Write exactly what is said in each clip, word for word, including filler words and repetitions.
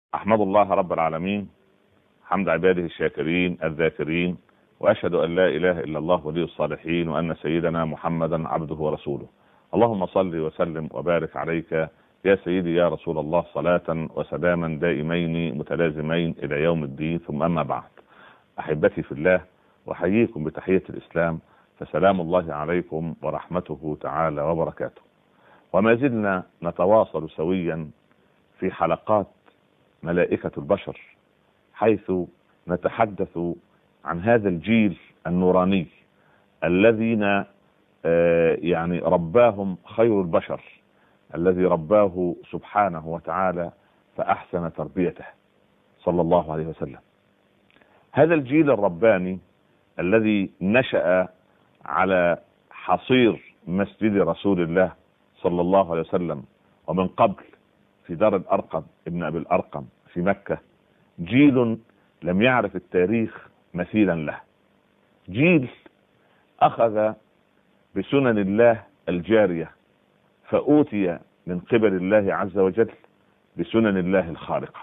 أحمد الله رب العالمين حمد عباده الشاكرين الذاكرين، وأشهد أن لا إله إلا الله ولي الصالحين، وأن سيدنا محمدا عبده ورسوله. اللهم صل وسلم وبارك عليك يا سيدي يا رسول الله، صلاة وسلاما دائمين متلازمين إلى يوم الدين. ثم أما بعد، أحبتي في الله، وحييكم بتحية الإسلام، فسلام الله عليكم ورحمته تعالى وبركاته. وما زلنا نتواصل سويا في حلقات ملائكة البشر، حيث نتحدث عن هذا الجيل النوراني الذين يعني رباهم خير البشر، الذي رباه سبحانه وتعالى فأحسن تربيته صلى الله عليه وسلم. هذا الجيل الرباني الذي نشأ على حصير مسجد رسول الله صلى الله عليه وسلم، ومن قبل في دار الأرقم ابن أبي الأرقم في مكة، جيل لم يعرف التاريخ مثيلا له، جيل أخذ بسنن الله الجارية فأوتي من قبل الله عز وجل بسنن الله الخارقة.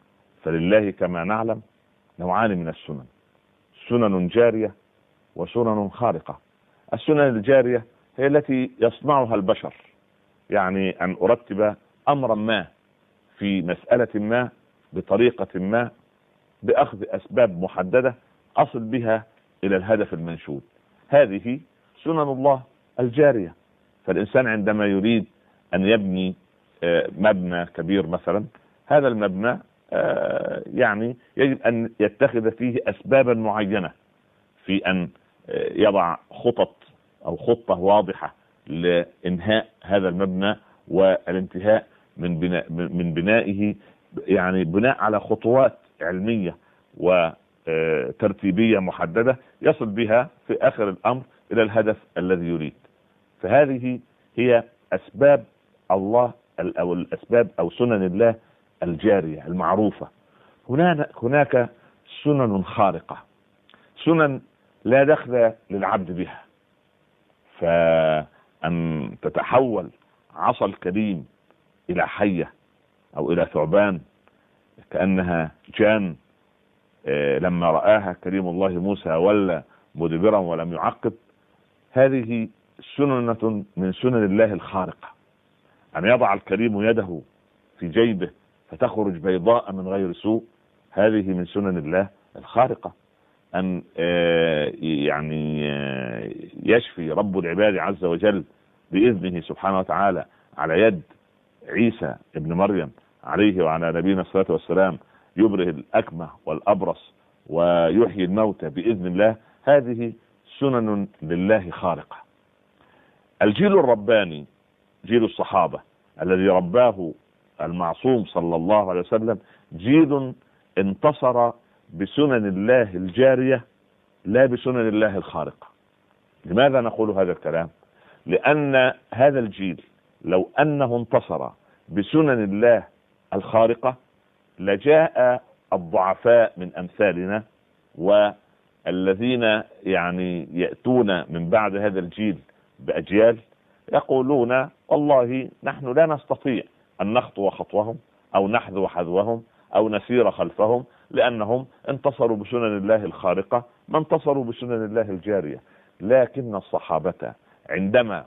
فلله كما نعلم نوعان من السنن، سنن جارية وسنن خارقة. السنن الجارية هي التي يصنعها البشر، يعني أن أرتب أمرا ما في مسألة ما بطريقة ما بأخذ أسباب محددة أصل بها إلى الهدف المنشود، هذه سنن الله الجارية. فالإنسان عندما يريد أن يبني مبنى كبير مثلا، هذا المبنى يعني يجب أن يتخذ فيه أسبابا معينة في أن يضع خطط أو خطة واضحة لإنهاء هذا المبنى والانتهاء من بناء من بنائه، يعني بناء على خطوات علمية وترتيبية محددة يصل بها في آخر الأمر إلى الهدف الذي يريد. فهذه هي أسباب الله أو الأسباب أو سنن الله الجارية المعروفة. هناك سنن خارقة، سنن لا دخل للعبد بها، فأن تتحول عصا الكريم إلى حية أو إلى ثعبان كأنها جان لما رآها كريم الله موسى ولى مدبرا ولم يعقب، هذه سننة من سنن الله الخارقة. أن يضع الكريم يده في جيبه فتخرج بيضاء من غير سوء، هذه من سنن الله الخارقة. أن يعني يشفي رب العباد عز وجل بإذنه سبحانه وتعالى على يد عيسى ابن مريم عليه وعلى نبينا الصلاة والسلام، يبره الأكمة والأبرص ويحيي الموتى بإذن الله، هذه سنن لله خارقة. الجيل الرباني جيل الصحابة الذي رباه المعصوم صلى الله عليه وسلم، جيل انتصر بسنن الله الجارية لا بسنن الله الخارقة. لماذا نقول هذا الكلام؟ لأن هذا الجيل لو أنه انتصر بسنن الله الخارقة لجاء الضعفاء من أمثالنا والذين يعني يأتون من بعد هذا الجيل بأجيال يقولون والله نحن لا نستطيع أن نخطو خطوهم أو نحذو حذوهم أو نسير خلفهم، لأنهم انتصروا بسنن الله الخارقة ما انتصروا بسنن الله الجارية. لكن الصحابة عندما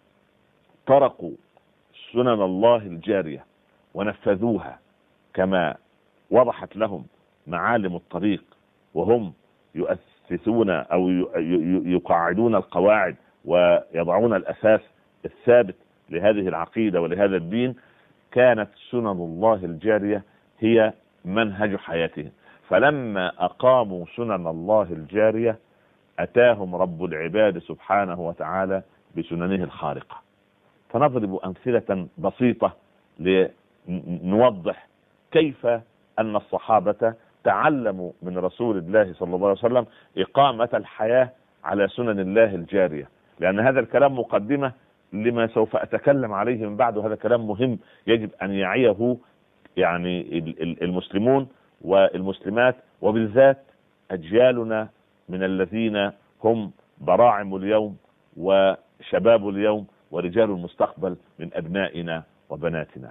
تركوا سنن الله الجارية ونفذوها كما وضحت لهم معالم الطريق، وهم يؤسسون أو يقاعدون القواعد ويضعون الأساس الثابت لهذه العقيدة ولهذا الدين، كانت سنن الله الجارية هي منهج حياتهم. فلما أقاموا سنن الله الجارية أتاهم رب العباد سبحانه وتعالى بسننه الخارقة. فنضرب أمثلة بسيطة لنوضح كيف أن الصحابة تعلموا من رسول الله صلى الله عليه وسلم إقامة الحياة على سنن الله الجارية، لأن هذا الكلام مقدمة لما سوف أتكلم عليه من بعد. هذا كلام مهم يجب أن يعيه يعني المسلمون والمسلمات، وبالذات أجيالنا من الذين هم براعم اليوم وشباب اليوم ورجال المستقبل من أبنائنا وبناتنا.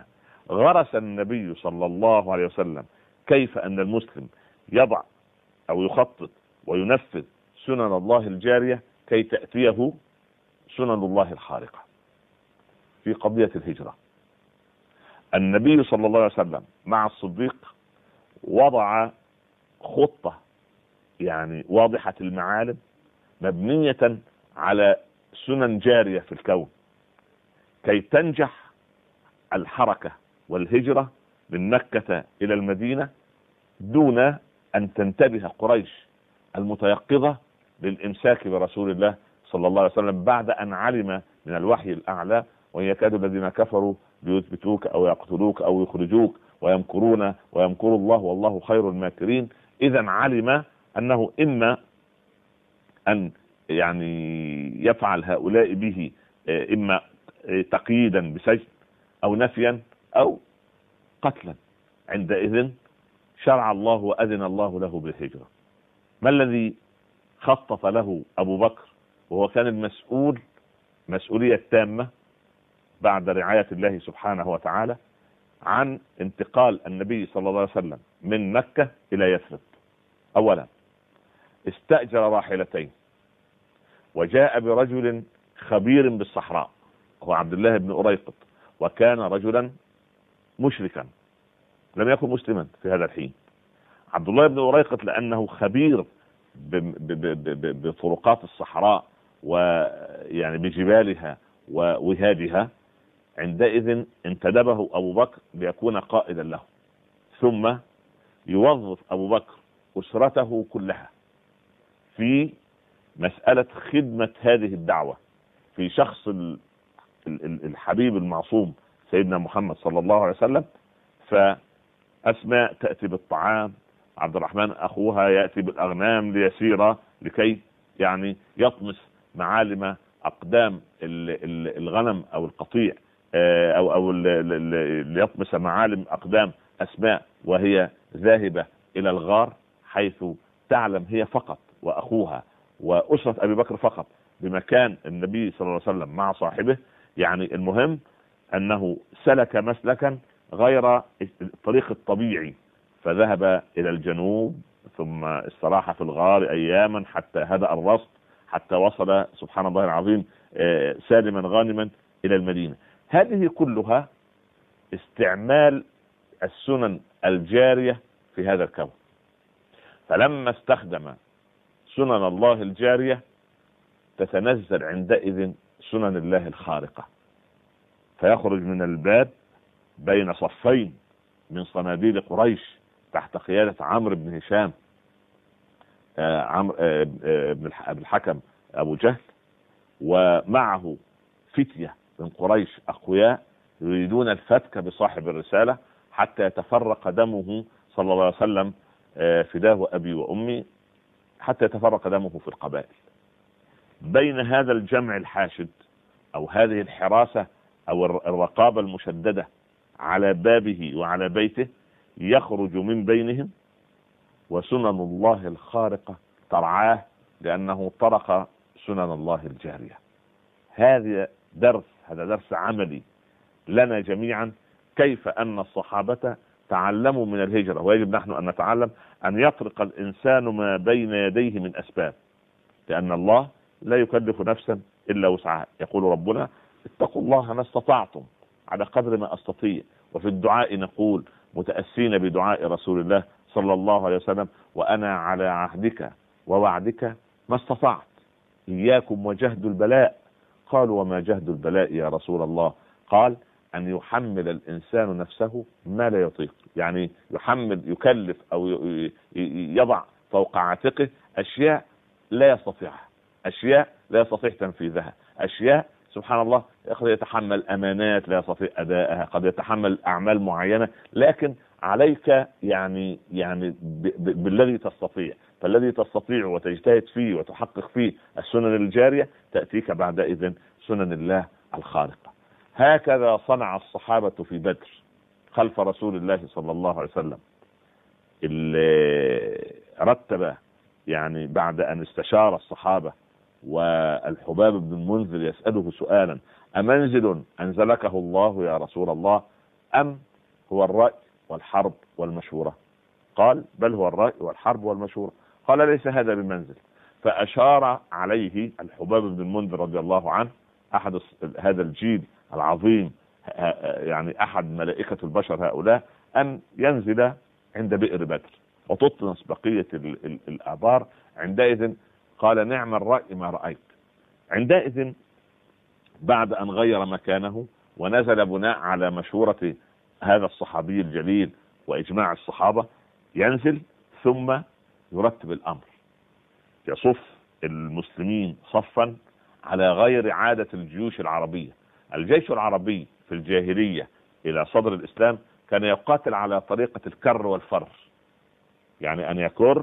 غرس النبي صلى الله عليه وسلم كيف أن المسلم يضع أو يخطط وينفذ سنن الله الجارية كي تأتيه سنن الله الخارقة. في قضية الهجرة النبي صلى الله عليه وسلم مع الصديق وضع خطة يعني واضحة المعالم مبنية على سنن جارية في الكون كي تنجح الحركة والهجرة من مكة إلى المدينة دون أن تنتبه قريش المتيقظة للإمساك برسول الله صلى الله عليه وسلم بعد أن علم من الوحي الأعلى وإن يكاد الذين كفروا ليثبتوك أو يقتلوك أو يخرجوك ويمكرون ويمكر الله والله خير الماكرين. إذا علم أنه إما أن يعني يفعل هؤلاء به إما تقييدا بسجن أو نفيا أو قتلا. عندئذ شرع الله وأذن الله له بالهجرة. ما الذي خطط له أبو بكر وهو كان المسؤول مسؤولية تامة بعد رعاية الله سبحانه وتعالى عن انتقال النبي صلى الله عليه وسلم من مكة إلى يثرب؟ أولا استأجر راحلتين وجاء برجل خبير بالصحراء هو عبد الله بن أريقط، وكان رجلا مشركا لم يكن مسلما في هذا الحين. عبد الله بن أريقط لأنه خبير بطرقات الصحراء ويعني بجبالها ووهادها، عندئذ انتدبه أبو بكر ليكون قائدا له، ثم يوظف أبو بكر أسرته كلها في مسألة خدمة هذه الدعوة في شخص الحبيب المعصوم سيدنا محمد صلى الله عليه وسلم. فأسماء تأتي بالطعام، عبد الرحمن أخوها يأتي بالأغنام ليسير لكي يعني يطمس معالم أقدام الغنم أو القطيع أو أو ليطمس معالم أقدام أسماء وهي ذاهبة إلى الغار، حيث تعلم هي فقط وأخوها وأسرة أبي بكر فقط بمكان النبي صلى الله عليه وسلم مع صاحبه. يعني المهم أنه سلك مسلكا غير الطريق الطبيعي، فذهب إلى الجنوب ثم استراح في الغار أياما حتى هدأ الرصد، حتى وصل سبحان الله العظيم سالما غانما إلى المدينة. هذه كلها استعمال السنن الجارية في هذا الكون. فلما استخدم سنن الله الجارية تتنزل عندئذ سنن الله الخارقة، فيخرج من الباب بين صفين من صناديد قريش تحت قيادة عمرو بن هشام آه عمرو آه آه بن الحكم أبو جهل، ومعه فتية من قريش أقوياء يريدون الفتك بصاحب الرسالة حتى يتفرق دمه صلى الله عليه وسلم آه فداه أبي وأمي، حتى يتفرق دمه في القبائل. بين هذا الجمع الحاشد أو هذه الحراسة أو الرقابة المشددة على بابه وعلى بيته يخرج من بينهم وسنن الله الخارقة ترعاه لأنه طرق سنن الله الجارية. هذا درس هذا درس عملي لنا جميعا كيف أن الصحابة تعلموا من الهجرة، ويجب نحن أن نتعلم أن يطرق الإنسان ما بين يديه من أسباب، لأن الله لا يكلف نفسا إلا وسعها. يقول ربنا اتقوا الله ما استطعتم على قدر ما أستطيع. وفي الدعاء نقول متأسين بدعاء رسول الله صلى الله عليه وسلم وأنا على عهدك ووعدك ما استطعت إياكم وجهد البلاء. قالوا وما جهد البلاء يا رسول الله؟ قال أن يحمل الإنسان نفسه ما لا يطيق، يعني يحمل يكلف أو يضع فوق عاتقه أشياء لا يستطيعها، أشياء لا يستطيع تنفيذها، أشياء سبحان الله قد يتحمل أمانات لا يستطيع أداءها، قد يتحمل أعمال معينة، لكن عليك يعني يعني بالذي تستطيع. فالذي تستطيع وتجتهد فيه وتحقق فيه السنن الجارية تأتيك بعد إذن سنن الله الخارقة. هكذا صنع الصحابة في بدر خلف رسول الله صلى الله عليه وسلم. اللي رتب يعني بعد أن استشار الصحابة والحباب بن المنذر يسأله سؤالا: أمنزل أنزلكه الله يا رسول الله أم هو الرأي والحرب والمشورة؟ قال بل هو الرأي والحرب والمشورة. قال ليس هذا بمنزل. فأشار عليه الحباب بن المنذر رضي الله عنه، أحد هذا الجيل العظيم، يعني أحد ملائكة البشر هؤلاء، أن ينزل عند بئر بدر وتطنس بقية الآبار. عندئذ قال نعم الرأي ما رأيت. عندئذ بعد أن غير مكانه ونزل بناء على مشورة هذا الصحابي الجليل وإجماع الصحابة، ينزل ثم يرتب الأمر، يصف المسلمين صفا على غير عادة الجيوش العربية. الجيش العربي في الجاهلية إلى صدر الإسلام كان يقاتل على طريقة الكر والفر، يعني أن يكر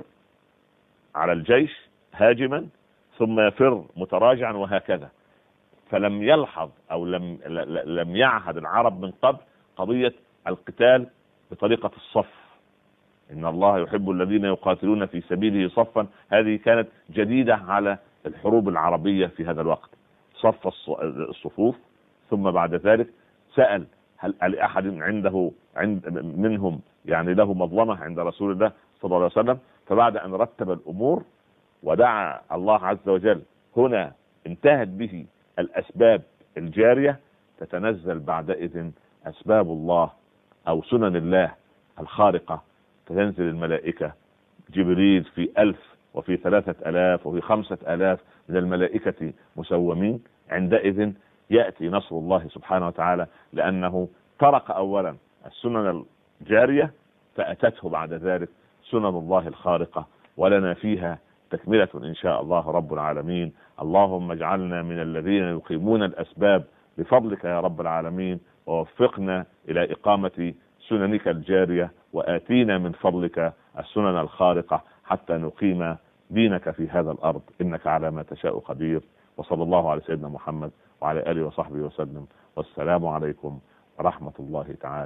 على الجيش هاجما ثم يفر متراجعا وهكذا. فلم يلحظ أو لم لم يعهد العرب من قبل قضية القتال بطريقة الصف، إن الله يحب الذين يقاتلون في سبيله صفا. هذه كانت جديدة على الحروب العربية في هذا الوقت، صف الصفوف. ثم بعد ذلك سأل هل لأحد عنده عند منهم يعني له مظلمة عند رسول الله صلى الله عليه وسلم. فبعد أن رتب الأمور ودعا الله عز وجل، هنا انتهت به الأسباب الجارية، تتنزل بعدئذ أسباب الله أو سنن الله الخارقة. تنزل الملائكة، جبريل في ألف وفي ثلاثة ألاف وفي خمسة ألاف من الملائكة مسومين. عندئذ يأتي نصر الله سبحانه وتعالى، لأنه ترك أولا السنن الجارية فأتته بعد ذلك سنن الله الخارقة، ولنا فيها تكملة إن شاء الله رب العالمين. اللهم اجعلنا من الذين يقيمون الأسباب بفضلك يا رب العالمين، ووفقنا إلى إقامة سننك الجارية، وآتينا من فضلك السنن الخارقة حتى نقيم دينك في هذا الأرض، إنك على ما تشاء قدير. وصلى الله على سيدنا محمد وعلى آله وصحبه وسلم، والسلام عليكم ورحمة الله تعالى.